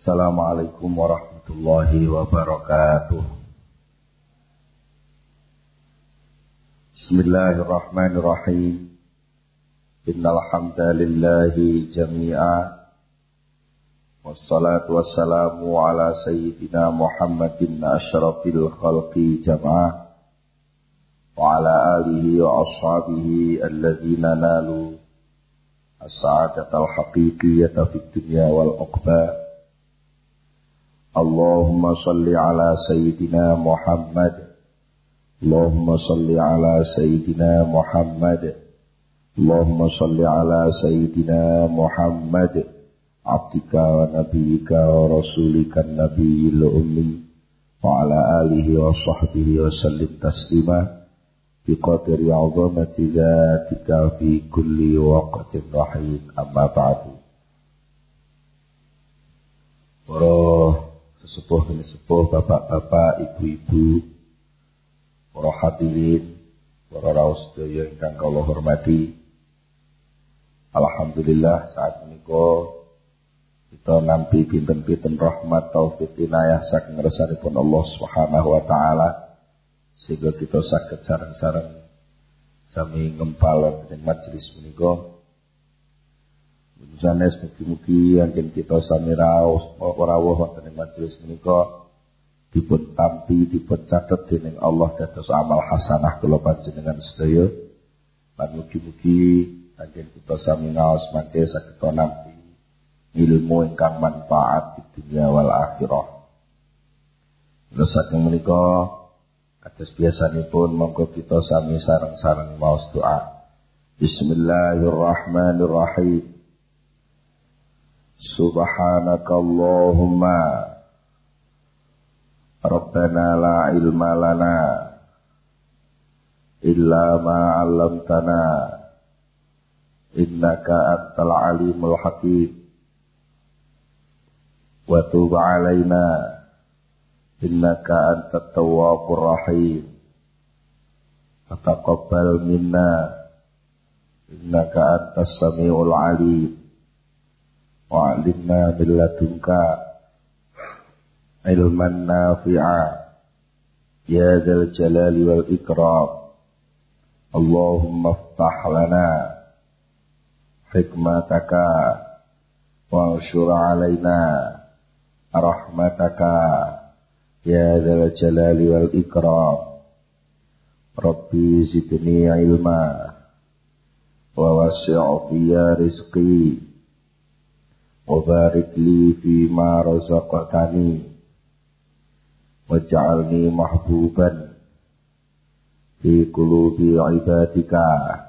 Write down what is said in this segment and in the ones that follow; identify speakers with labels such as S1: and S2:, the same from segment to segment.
S1: Assalamualaikum warahmatullahi wabarakatuh. Bismillahirrahmanirrahim. Innal hamdalillahi jami'a. Wassalatu wassalamu ala sayyidina Muhammadin asyrafil khalqi jama'ah wa ala alihi wa ashabihi alladzina nalu as-sa'adatal haqiqiyyata fid dunya wal uqba. Allahumma salli ala sayyidina Muhammad. Allahumma salli ala sayyidina Muhammad. Allahumma salli ala sayyidina Muhammad. Abdika wa nabiyyika wa rasulika nabiyil ummi wa ala alihi wa sahbihi wa sallim taslima bi qadri 'azamati zatika fi kulli waqtin rahim. Amma ba'du. Sesepuh, bapak-bapak, ibu-ibu, para hadirin, para rawuh sedaya ingkang kula hormati. Alhamdulillah saat menika kita nampi pinten-pinten rahmat taufik inayah saking ngersanipun Allah Subhanahu wa taala sehingga kita saged sareng-sareng sami ngempal ing majelis menika. Sanes mugi-mugi anggen kita sami rawuh wonten ing majelis menika dipun tampi dipun catet dening Allah dados amal hasanah kula panjenengan sedaya. Lan mugi-mugi anggen kita sami ngaos mangke saged nampi ilmu ingkang manfaat di dunia wal akhirah. Terus saking menika kados biasanipun monggo kita sami sareng-sareng maos doa. Bismillahirrahmanirrahim. Subhanakallahumma Rabbana la ilma lana illa ma 'allamtana innaka antal alimul hakim wa tub 'alaina innaka antat tawwabur rahim taqabbal minna innaka antas samiul alim wa'alimna min ladunka ilman nafi'a ya dzal jalali wal ikram. Allahumma iftah lana hikmataka wa anshur alaina rahmataka ya dzal jalali wal ikram. Rabbi zidni ilma wa wasi' fiyya rizqi wa barik li fi ma razaqtani waj'alni mahbuban fi qulubi ibadika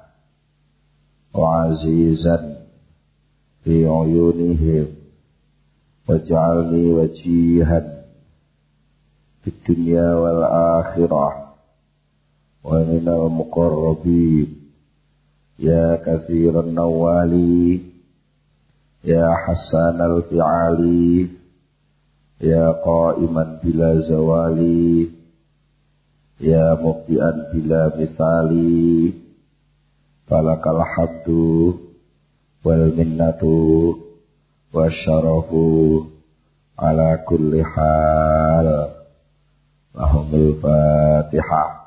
S1: wa azizan fi uyunihim waj'alni wajihan fid dunya wal akhirah wa minal muqarrabin ya katsiran nawali ya hasanal fi'ali ya qa'iman bila zawali ya mubdi'an bila misali falakal hamdu wal minnatu wasyarafu ala kulli hal. Lahumul Fatihah.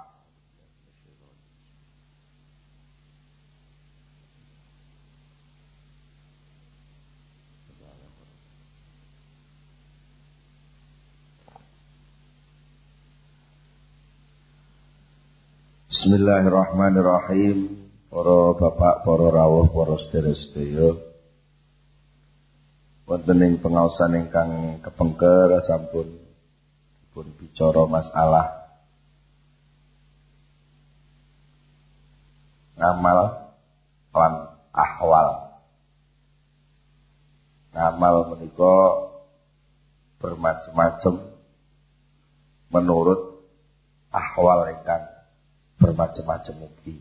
S1: Bismillahirrahmanirrahim. Para bapak, para rawuh, para sedherek-sedherek. Wonten ing pengaosan ingkang kepengker sampun dipun bicara masalah ngamal lan ahwal. Ngamal menika bermacam-macam menurut ahwal ingkang bermacam-macam mugi.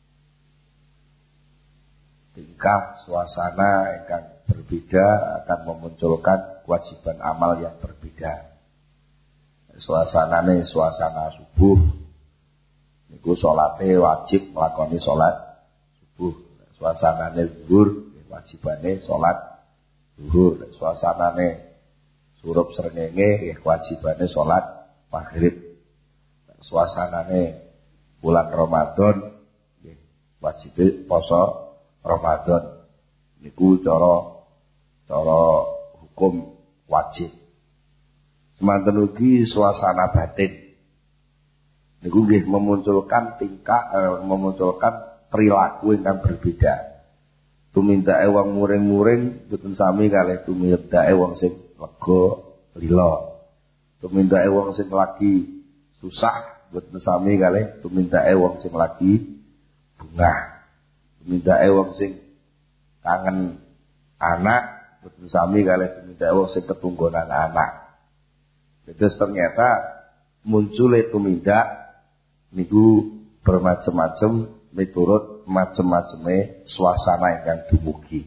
S1: Tingkah suasana yang berbeda akan memunculkan kewajiban amal yang berbeda. Suasanane suasana subuh niku salate wajib nglakoni salat subuh. Suasanane zuhur wajibane salat zuhur. Suasanane surup srengenge nggih kewajibane salat maghrib. Suasanane bulan Ramadan nggih wajib poso Ramadan. Niku cara hukum wajib. Semanten ugi suasana batin. Niku nggih memunculkan memunculkan perilaku ingkang berbeda. Tumindake wong muring-muring boten sami kalih tumindake wong sing lega lila. Tumindake wong sing lagi susah boten sami kalih tumindake wong sing lagi bungah. Tumindake wong sing kangen anak boten sami kalih tumindake wong sing ketunggonan anak. Terus ternyata muncul tumindak niku bermacam-macam miturut macam-macame suasana ingkang dumugi.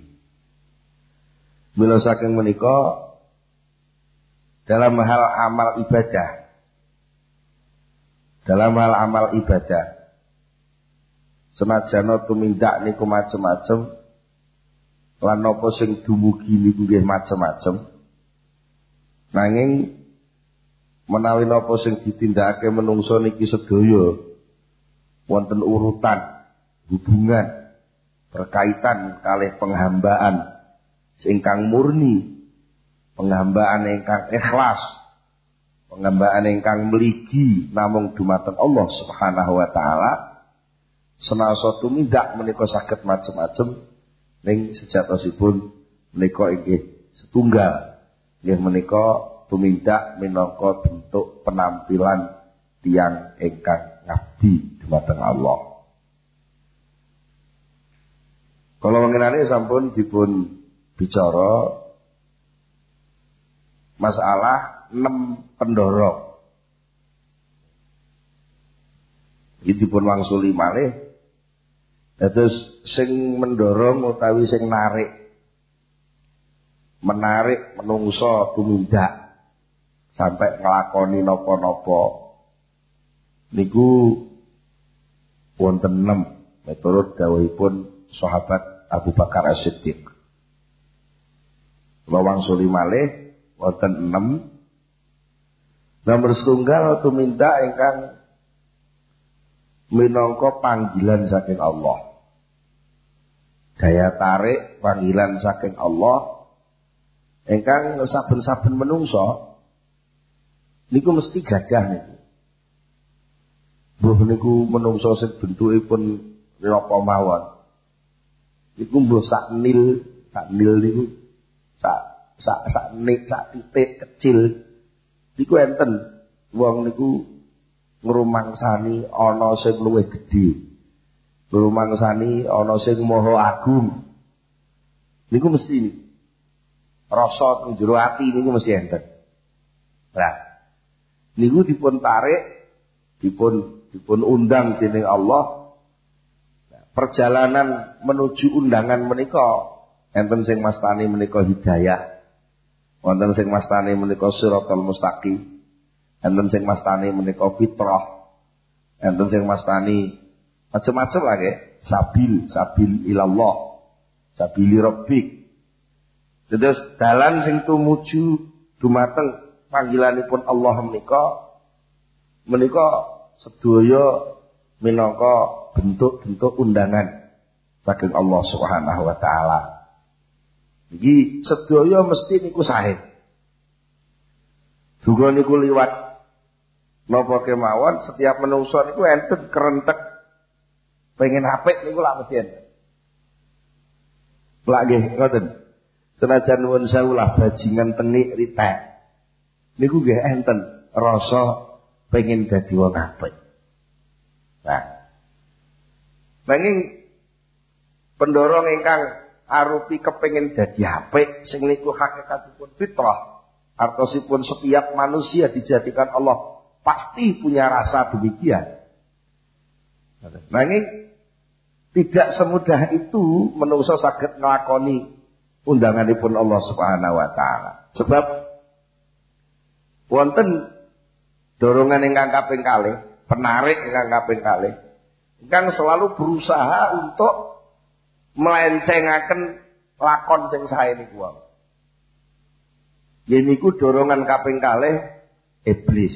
S1: Mila saking menika dalam hal amal ibadah senajan tumindak niku macam-macam lan napa sing dumugi niku nggih macam-macam, nanging menawi napa sing ditindakake menungso niki sedaya wonten urutan hubungan berkaitan kalih penghambaan ingkang murni, penghambaan ingkang ikhlas, penghambaan ingkang mligi namung dumateng Allah Subhanahu wa taala, senasa tumindak menika saged macam-macam ning sejatosipun menika inggih setunggal, inggih menika tumindak minangka bentuk penampilan tiyang ingkang ngabdi dumateng Allah. Kalau mengenai sampun dipun bicara masalah 6 pendorong. Iki dipun wangsuli malih. Terus sing mendorong utawi sing menarik menungso tumindak sampai nglakoni napa-napa niku wonten 6 miturut dawuhipun sahabat Abu Bakar As-Siddiq. Wangsuli malih wonten 6. Nomor setunggal tumindak ingkang minangka panggilan saking Allah. Daya tarik panggilan saking Allah ingkang saben-saben menungso niku mesti gadah niku. Mbuh niku menungso sing bentukipun napa mawon. Iku mbuh sak nil niku sak titik kecil niku enten wong niku ngrumangsani ana sing luwih gedhe, ngrumangsani ana sing maha agung. Niku mesti ini rasa ing jero ati niku mesti enten. Nah, niku dipun tarik, dipun undang dening Allah. Perjalanan menuju undangan menika enten sing mastani menika hidayah, wonten sing mastani menika siratal mustaqim, enten sing mastani menika fitrah, enten sing mastani macam-macam lah nggih, sabil ilallah, sabili rabbik. Terus dalan sing tumuju dumateng panggilanipun Allah menika sedaya minangka bentuk-bentuk undangan saking Allah Subhanahu wa taala. Iki sedaya mesti niku sahih. Juga niku liwat napa kemawon setiap menungso niku enten kerentek pengen apik niku lak mesti enten. Lak nggih ngoten. Senajan nuwun sewu lah bajingan tenik ritek. Niku nggih enten rasa pengen dadi wong apik. Nah, nanging pendorong ingkang arupi kepengin dadi apik sing niku hakikatipun fitrah, artosipun setiap manusia dijadikan Allah pasti punya rasa demikian. Nanging tidak semudah itu menungso saged nglakoni undanganipun Allah Subhanahu wa taala. Sebab wonten dorongan ingkang kaping kalih, penarik ingkang kaping kalih ingkang selalu berusaha untuk melencengaken lakon sing sae niku wae. Nggih niku dorongan kaping kalih iblis.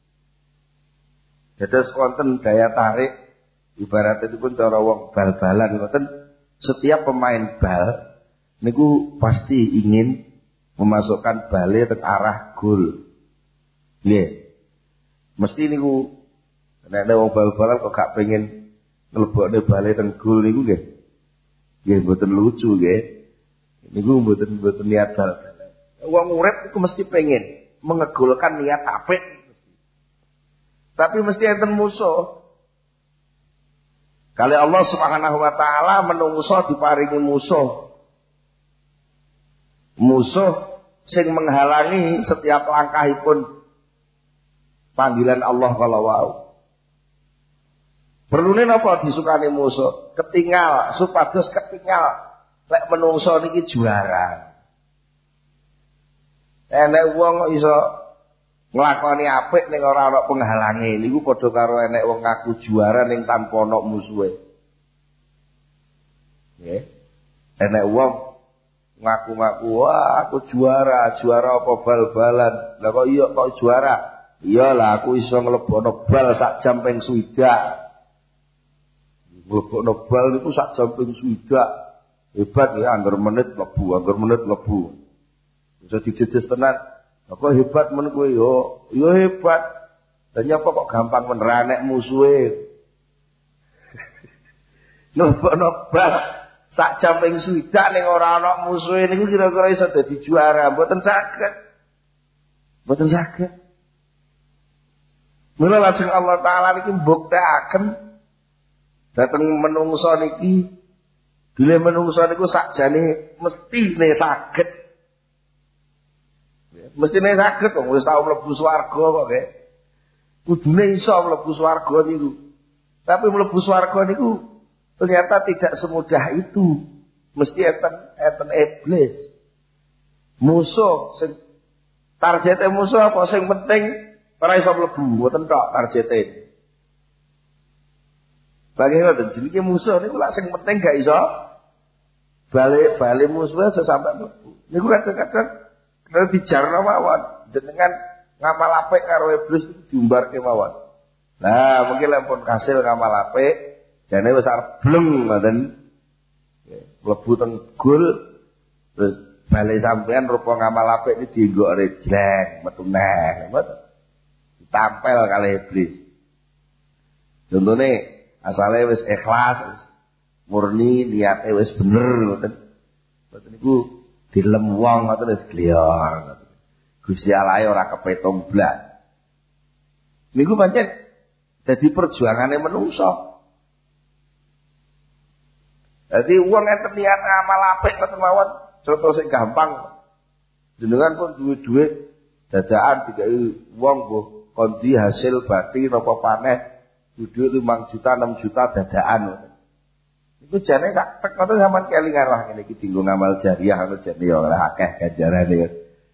S1: Dados wonten daya tarik ibarat itu pun cara wong bal-balan ngoten, setiap pemain bal niku pasti ingin memasukkan bale ke arah gol. Nggih. Mesti niku nek wong bal-balan kok gak pengen nglebokne bale teng gol niku nggih. Nggih mboten lucu nggih. Niku mboten niat bal. Wong urip iku mesti pengen mengegolkan niat apik. Tapi mesti enten musuh. Kali Allah Subhanahu wa taala menungso diparingi musuh. Musuh sing menghalangi setiap langkahipun panggilan Allah kala wau. Perlune napa disukani musuh? Ketinggal, supados ketinggal lek menungso niki juara. Enek wong iso nglakoni apik ning ora ana penghalange. Niku padha karo enek wong ngaku juara ning tanpa ana musuhe. Nggih. Enek wong ngaku-ngaku, "Wah, aku juara. Juara apa bal-balan?" Lah kok iya kok juara? Iyalah aku iso nglebono bal sak jam ping 1. Nglebono bal niku sak jam ping 1. Hebat ya, angger menit mlebu. Bisa didedes tenan. Kok hebat men kowe yo hebat. Lah nyapa kok gampang menerak musuhe. Nobok bal sak jam ping 1 ning ora ana musuhe niku kira-kira iso dadi juara, mboten saged. Mboten saged. Mula lajeng Allah taala niki mbuktekaken dhateng menungso niki bilih menungso niku sakjane mestine saged. Mestine saged wong wis tau mlebu swarga kok nggih. Kudune iso mlebu swarga niku. Tapi mlebu swarga niku ternyata tidak semudah itu. Mesti enten iblis. Musuh sing targete musuh apa sing penting ora iso mlebu, mboten tok targete. Bagi ngoten jenenge musuh niku lak sing penting gak iso balik musuhnya aja sampai mlebu. Niku kadang-kadang kalau dijarno mawon, jenengan ngamal apik karo iblis diumbarke mawon. Nah, mungkin lek pun kasil ngamal apik, jane wis arep bleng ngoten. Mlebu teng gol terus bali sampean rupa ngamal apik iki dienggo rejleng, metu neh, ngoten. Ditampel kali iblis. Contone asale wis ikhlas, murni niate wis bener ngoten. Ngoten niku dilem wong ngoten wis gliyar. Gusti Allah ora kepetung blas. Niku pancen dadi perjuangane manungsa. Dadi wong enten niat ngamal apik ngoten mawon, contoh sing gampang. Jenengan pun duwe dhuwit dadakan dikai wong mbok kondi hasil bati napa paneh duwe 5 juta 6 juta dadakan. Iku jane sak tek ngoten sampean kelingan lah ngene iki dienggo ngamal jariah ngono jane ya ora akeh ganjarane.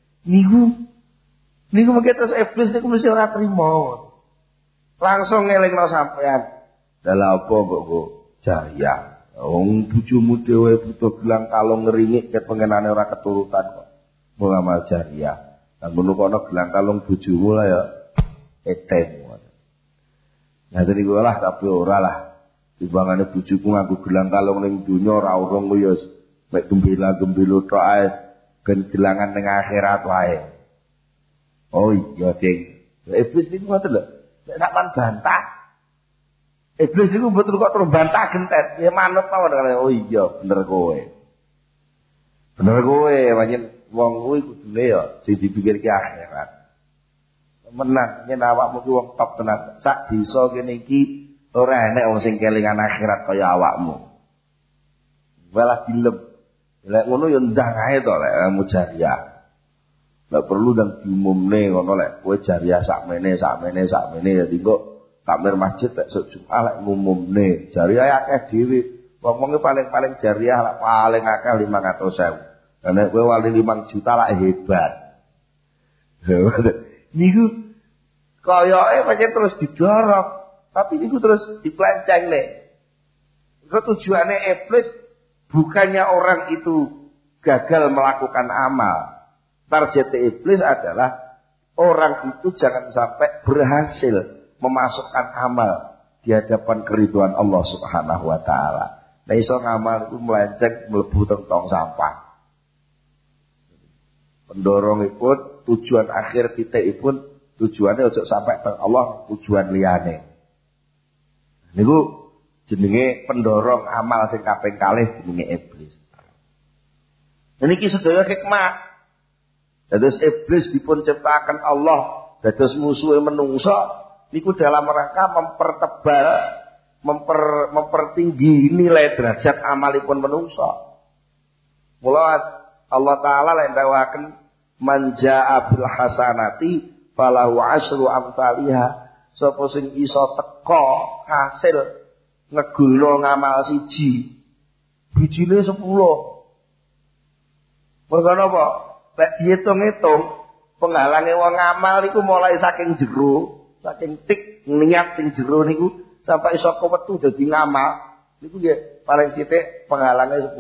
S1: Niku mengke terus iblis niku mesti ora trimo. Langsung ngelingno sampean. Dalah apa mbok jariah? Wong bojomu dhewe butuh gelang kalung ngeringik ket pengenane ora keturutan kok. Mau ngamal jariah. Lah ngono kok ana gelang kalung bojomu lah ya etem. Nah niku lah tapi ora lah. Timbangane bojoku nganggo gelang kalung ning donya ora urung ya mek gembila-gembilo tok ae ben gelangan ning akhirat wae. Oh iya, Ding. Iblis niku ngoten lho. Nek sampean bantah iblis niku mboten kok terus bantah gentet. Ya manut mawon karo oh iya bener kowe. Bener kowe pancen wong kuwi kudune ya sing dipikirke akhirat. Menang yen awakmu ki wong top tenan. Sak desa kene iki ora enek wong sing kelingan akhirat kaya awakmu. Walah dilem. Lek ngono ya ndang ae to lek kamu jariah. Lek perlu ndang diumumne ngono lek kowe jariah sakmene ya engko takmir masjid lek Jumat lek ngumumne jariah akeh dhewe. Wong-wonge paling jariah lek paling akeh 500.000. Lah nek kowe wali 5 juta lek hebat. Niku koyoke pancen terus didorong. Tapi itu terus dipelenceng nih. Tujuannya iblis bukannya orang itu gagal melakukan amal. Target iblis adalah orang itu jangan sampai berhasil memasukkan amal di hadapan keriduan Allah Subhanahu wa taala. Nah iso ngamal itu melenceng mlebu tong sampah. Pendorongipun tujuan akhir titikipun tujuannya ojo sampai teng Allah, tujuan liyane. Niku jenenge pendorong amal sing kaping kalih jenenge iblis. Niki sedaya hikmah. Dados iblis dipun ciptakan Allah dados musuhe menungso niku dalam rangka mempertebal, mempertinggi nilai derajat amalipun menungso. Mula Allah taala lek ndawaken manjaa bil hasanati falahu asyru amsalihha. Sapa sing iso teka hasil ngegulno ngamal siji bijine 10. Mergo napa? Lek diitung-itung penghalange wong ngamal iku mulai saking jero, saking tik niat sing jero niku sampai iso kewetu dadi ngamal niku nggih paling sithik penghalange 10.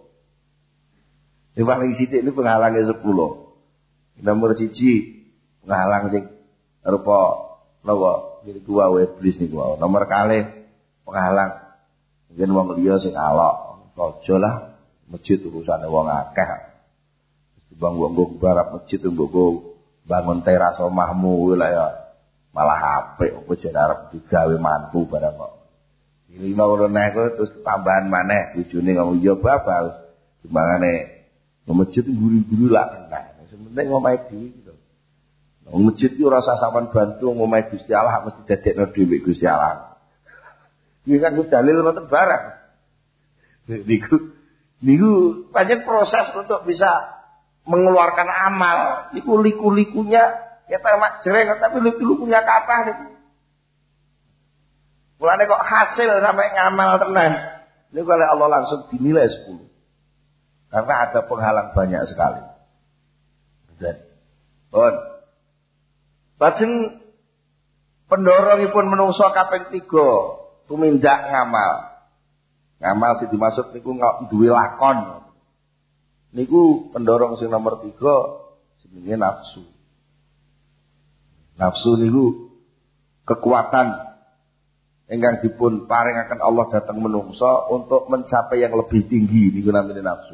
S1: Yang paling sithik niku penghalange 10. Nomor 1 penghalang sing rupa napa niku wae iblis niku. Nomor kalih penghalang mungkin wong liya sing alok aja lah masjid urusane wong akeh. Bang wong barat masjid mbok bangun teras omahmu lah ya malah apik apa jenenge arep digawe mantu barang kok. Ini ngono nek terus tambahan maneh bojone ngomong ya babal. Timbangane masjid guru-guru lah nah. Sementing omahe dhewe gitu. Wong masjid iki ora usah sampean bantu omahe Gusti Allah mesti dadekno dhewe Gusti Allah. Iki kan dalil ngoten barang. Niku pancen proses untuk bisa mengeluarkan amal niku liku-likunya kita mak jereng tapi liku-likunya kathah niku. Mulane kok hasil sampai ngamal tenan. Niku oleh Allah langsung dinilai 10. Karena ada penghalang banyak sekali. Dan lajeng pendorongipun menungso kaping 3 tumindak ngamal. Ngamal sing dimaksud niku duwe lakon. Niku pendorong sing nomor 3 jenenge nafsu. Nafsu niku kekuatan ingkang dipun paringaken Allah dhateng menungso untuk mencapai yang lebih tinggi niku namine nafsu.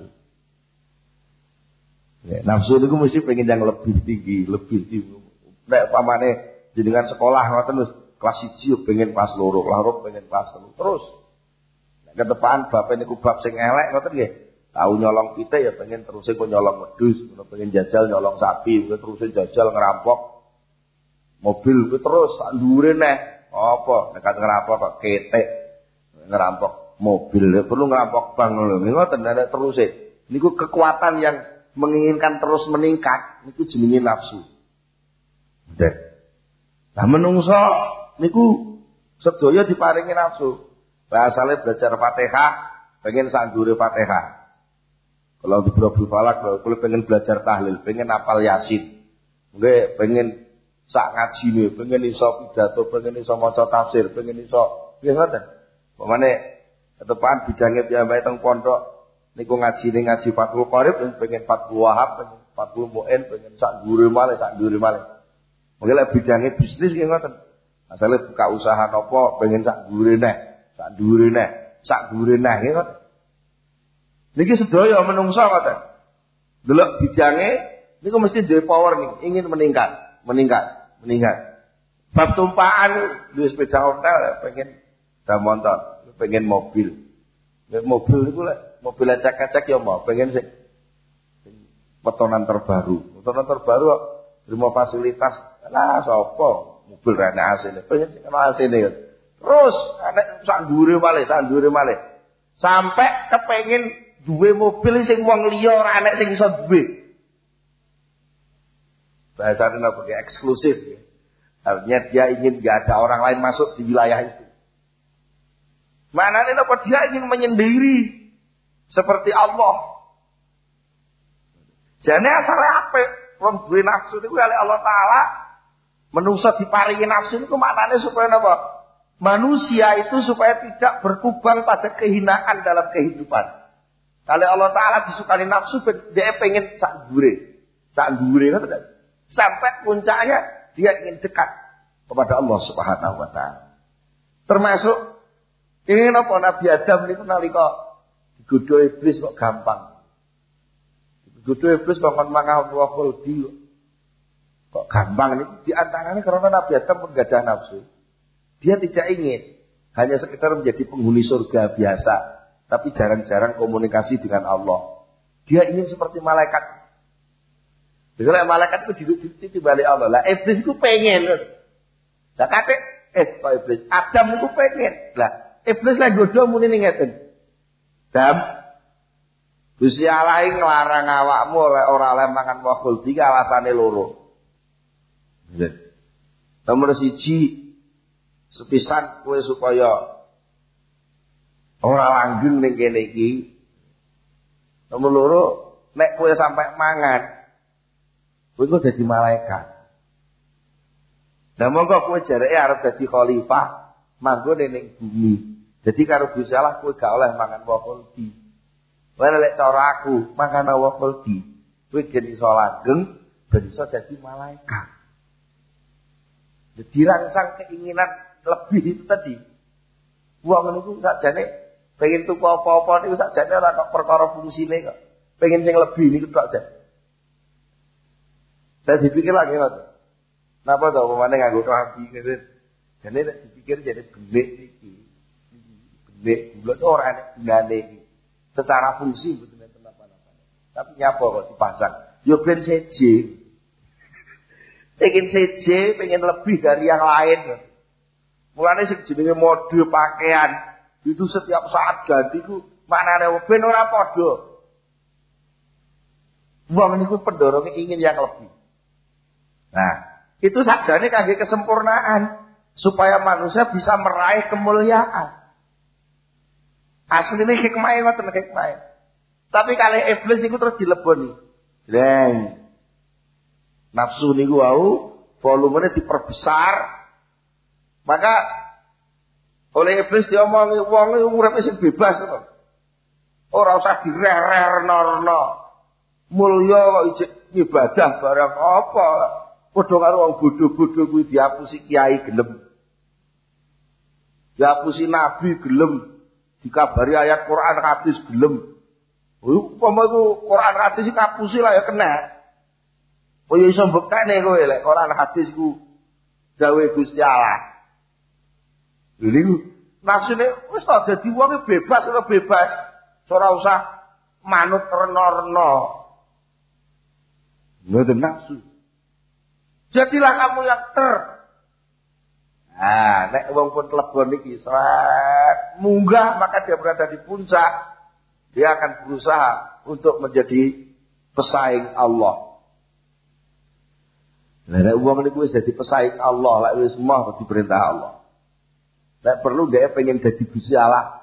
S1: Ya, nafsu niku mesti pengen yang lebih tinggi. Nek pamane jenengan sekolah ngoten wis kelas 1 pengen pas loro, pengen pas 3 terus. Nek ketepan bapak niku bab sing elek ngoten nggih. Tahu nyolong pitik ya pengen terusin kok nyolong wedhus, pengen jajal nyolong sapi, terusin jajal ngerampok mobil terus sak ndure neh. Apa nek ngerampok kok ketek ngerampok mobil, perlu ngerampok bank lho. Ngoten nek terusin. Niku kekuatan yang menginginkan terus meningkat niku jenenge nafsu. Nah menungso niku sedaya diparingi nafsu. Asale belajar Fatihah pengen sak ndure Fatihah. Kalau di Birabul Falak, kalau pengen belajar tahlil, pengen hafal Yasin, nggih pengen sak ngajine, pengen iso pidato, pengen iso maca tafsir, pengen iso nggih ngoten. Pemane ketepan bidangnya piyambake teng pondok niku ngaji Fathul Qorib, pengen Fathul Wahab, pengen Fathul Mu'in, pengen sak ndure malih. Mungkin lek bidangnya bisnis nggih ngoten. Asale buka usaha napa pengen sak ndure neh nggih ngoten. Niki sedaya menungso ngoten. Delok bijange niku mesti duwe power nih, ingin meningkat. Bab tumpaan duwe sepeda ontel pengen dah motor, pengen mobil. Mobil niku lek mobil acak-acak ya mau pengen sing petonan terbaru. Petonan terbaru terima fasilitas. Lah sapa mobil rene asine, pengen sing asine. Terus anek sak ndure malih. Sampai kepengin duwe mobil sing wong liya ora enek sing iso duwe. Bahasane napa eksklusif ya. Artinya dia ingin enggak ada orang lain masuk di wilayah itu. Maknane napa dia ingin menyendiri seperti Allah. Jane asale apik wong duwe nafsu niku oleh Allah taala menungso diparingi nafsu niku maknane supaya napa? Manusia itu supaya tidak berkubang pada kehinaan dalam kehidupan. Kalau Allah Ta'ala disukani nafsu, dia pengen sak sak dhuwure ngoten. Sampai puncaknya dia ingin dekat kepada Allah Subhanahu wa taala. Termasuk ingin apa Nabi Adam niku nalika digodho iblis kok gampang. Digodho iblis kok mangan wa khuldi kok gampang niku di antaranya karena Nabi Adam pun gak ada nafsu. Dia tidak ingin hanya sekedar menjadi penghuni surga biasa, tapi jarang-jarang komunikasi dengan Allah. Dia ingin seperti malaikat. Misalnya malaikat itu di balik Allah. Lah iblis itu pengen. Lah kate kok iblis Adam itu pengen. Lah iblis lagi godho muni ngeten. Dam. Gusti Allah nglarang awakmu ora oleh mangan wa khuldi alasane loro. Nomor 1 sepisan kowe supaya ora langgeng ning kene iki. Nomor 2 nek kowe sampai mangan kowe kok dadi malaikat. Lah monggo kowe jareke arep dadi khalifah manggon ning bumi. Jadi karo Gusti Allah kowe gak oleh mangan wa khuldi. Kowe lek cara aku mangan wa khuldi, kowe gen iso langgeng, ben iso dadi malaikat. Jadi rangsang keinginan lebih itu tadi. Wong niku sakjane pengen tuku apa-apa niku sakjane ora kok perkara fungsine kok. Pengen sing lebih niku tok aja. Saya dipikir lagi ngoten. Napa to pemane nganggo klambi ngene. Jane nek dipikir jane gemik iki. Gemik gula ora enek gunane iki. Secara fungsi mboten enten apa-apa. Tapi nyapa kok dipasang? Yo ben seje. Pengen seje, pengen lebih dari yang lain. Mulane sing jenenge mode pakaian itu setiap saat ganti ku maknane ben ora padha. Wong niku pendorongnya ingin yang lebih. Nah, itu sajane kangge kesempurnaan supaya manusia bisa meraih kemuliaan. Asline hikmahe ngoten hikmahe. Tapi kali iblis niku terus dileboni. Jreng. Nafsu niku wau volumenya diperbesar. Maka oleh iblis diomongi wong uripe sing bebas to. Ora usah direh-rehno. Mulya kok ijek ibadah barang apa? Padha karo wong bodho-bodho kuwi diapusi kiai gelem. Diapusi nabi gelem. Dikabari ayat Quran hadis gelem. Upama iku Quran hadis iki kapusi lah ya kena. Kaya iso mbektene kowe lek Quran hadis ku gawe Gusti Allah. Lha niku nafsune wis kok dadi wong bebas ora bebas. Ora usah manut rena-rena. Mboten nafsu. Jadilah kamu yang Nah, nek wong pun klebon iki munggah maka dia berada di puncak. Dia akan berusaha untuk menjadi pesaing Allah. Lah nek wong niku wis dadi pesaing Allah, lek wis moh diperintah Allah. Nek perlu dia pengen dadi Gusti Allah.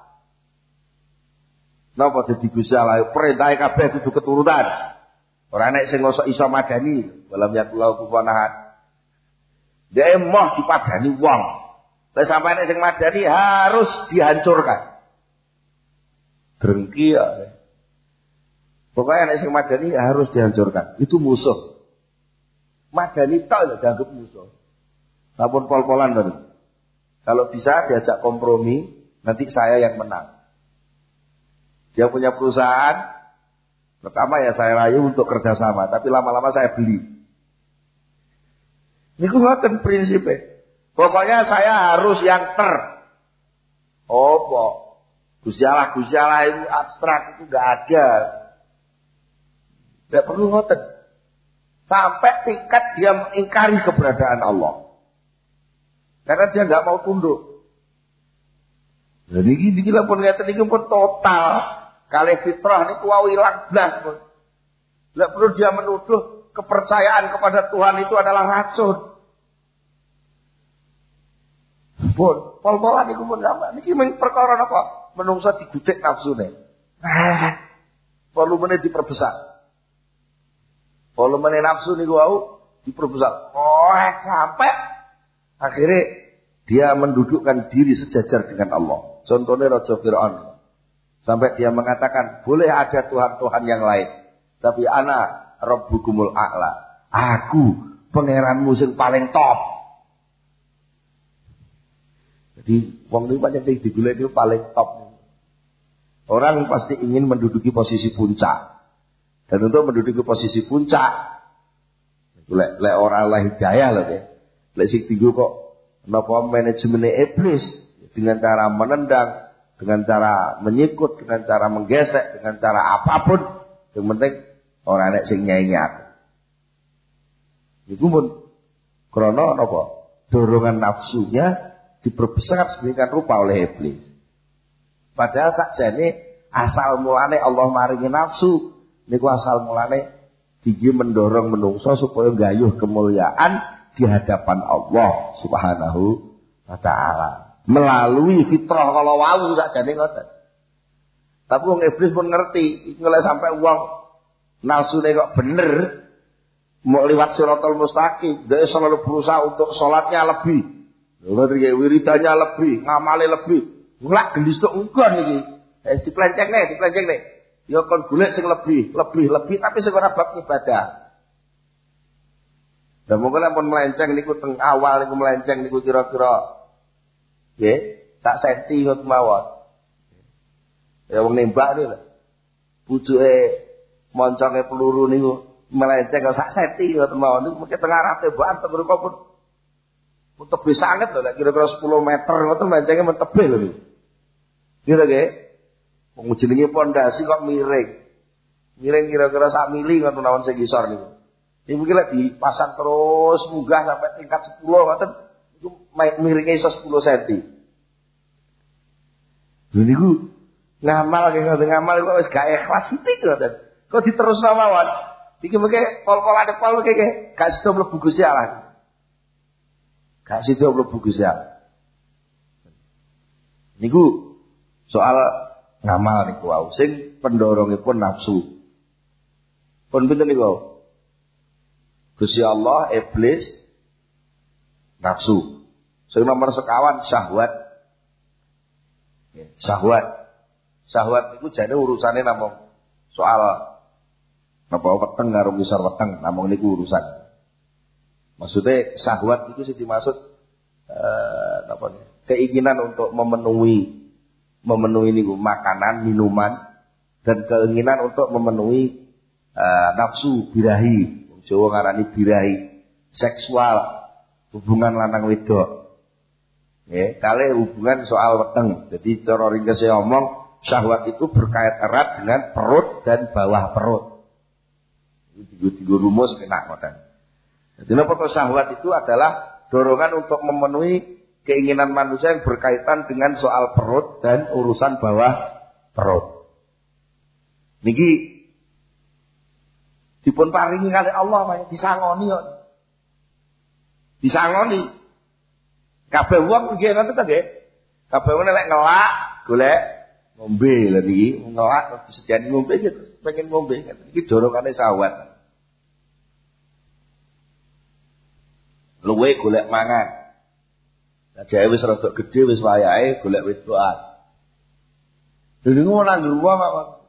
S1: Napa dadi Gusti Allah? Perintahe kabeh kudu keturutan. Ora nek sing iso madani, walam yakullahu kufuwan ahad. Dia emoh dipadani wong. Lah sampai nek sing madani harus dihancurkan. Drengki ya. Pokoknya nek sing madani harus dihancurkan. Itu musuh. Madani tok lho dianggap musuh. Sampun pol-polan to. Kalau bisa diajak kompromi, nanti saya yang menang. Dia punya perusahaan, pertama ya saya rayu untuk kerjasama, tapi lama-lama saya beli. Niku ngoten prinsipe. Pokoknya saya harus yang Apa? Gusti Allah itu abstrak itu enggak ada. Enggak perlu ngoten. Sampai tingkat dia mengingkari keberadaan Allah. Karena dia enggak mau tunduk. Jadi iki pun ngeten iki pun total kalih fitrah niku wau ilang blas pun. Enggak perlu dia menuduh kepercayaan kepada Tuhan itu adalah racun. Pun, pol-polan iku pun apa? Niki perkara apa? Menungso digudhek nafsune. Volumene diperbesar. Volumene nafsu niku wau diperbesar. Sampai akhirnya dia mendudukkan diri sejajar dengan Allah. Contohnya Raja Fir'aun. Sampai dia mengatakan, boleh ada Tuhan-Tuhan yang lain. Tapi ana rabbukumul a'la. Aku pangeranmu sing paling top. Jadi wong niku pancen sing digoleki niku paling top. Orang pasti ingin menduduki posisi puncak. Dan untuk menduduki posisi puncak lek ora Allah hidayah lho ya. Lek sing tinggu kok napa manajemen iblis dengan cara menendang, dengan cara menyikut, dengan cara menggesek, dengan cara apapun, yang penting ora nek sing nyaingi aku. Iku mun krana napa? Dorongan nafsunya diperbesar sedemikian rupa oleh iblis. Padahal sakjane asal mulane Allah maringi nafsu niku asal mulane digi mendorong menungso supaya gayuh kemuliaan di hadapan Allah Subhanahu wa taala. Melalui fitrah kalau wau sakjane ngoten. Tapi wong iblis pun ngerti, iki lek sampai wong nafsune kok bener mau liwat siratal mustaqim, dia selalu berusaha untuk sholatnya lebih, wiridannya lebih, ngamale lebih, ngelak gendis tok ugon iki. Diplenceng nih. Ya kon golek sing lebih, tapi sing ora bab ibadah. Dan monggo lek pun melenceng niku teng awal niku melenceng niku kira-kira nggih, sak senti ngoten mawon. Ya wong nembak niku lho. Pucuke monconge peluru niku melenceng kok sak senti ngoten mawon niku mungkin tengah arah tembakan teng mriku pun tebih sanget lho, kira-kira 10 meter ngoten melencenge men tebih lho niku. Gitu nggih. Wong jenenge pondasi kok miring. Miring kira-kira sak mili ngoten mawon sing ngisor niku. Ini mungkin lek dipasang terus munggah sampai tingkat 10 ngoten niku miringe iso 10 cm. Lha niku ngamal kok wis gak ikhlas sithik ngoten. Kok diterusno mawon. Iki mengke pol-polane pol mengke gak sida mlebu Gusti Allah. Gak sida mlebu Gusti Allah. Niku soal ngamal niku wau sing pendorongipun nafsu. Pun pinten niku? Gusti Allah, iblis, nafsu. Sing nomor sekawan syahwat. Syahwat niku jane urusane namung soal napa weteng karo ngisor weteng, namung niku urusan. Maksudnya syahwat itu sing dimaksud keinginan untuk memenuhi niku makanan, minuman, dan keinginan untuk memenuhi nafsu birahi. Jawa ngarani birahi, seksual, hubungan lanang wedok. Nggih, kali hubungan soal weteng. Jadi cara ringkese omong, syahwat itu berkait erat dengan perut dan bawah perut. Tiga rumus kena ngoten. Jadi napa syahwat itu adalah dorongan untuk memenuhi keinginan manusia yang berkaitan dengan soal perut dan urusan bawah perut. Niki dipun paringi kali Allah disangoni kok. Disangoni. Kabeh wong nggih ngoten ta nggih. Kabeh wong nek ngelak golek ngombe lho niki, ngelak disediani ngombe gitu, pengen ngombe. Iki dorongane syahwat. Luwe golek mangan. Ajake wis rada gedhe wis wayahe golek wedokan. Dene ngono nang ruang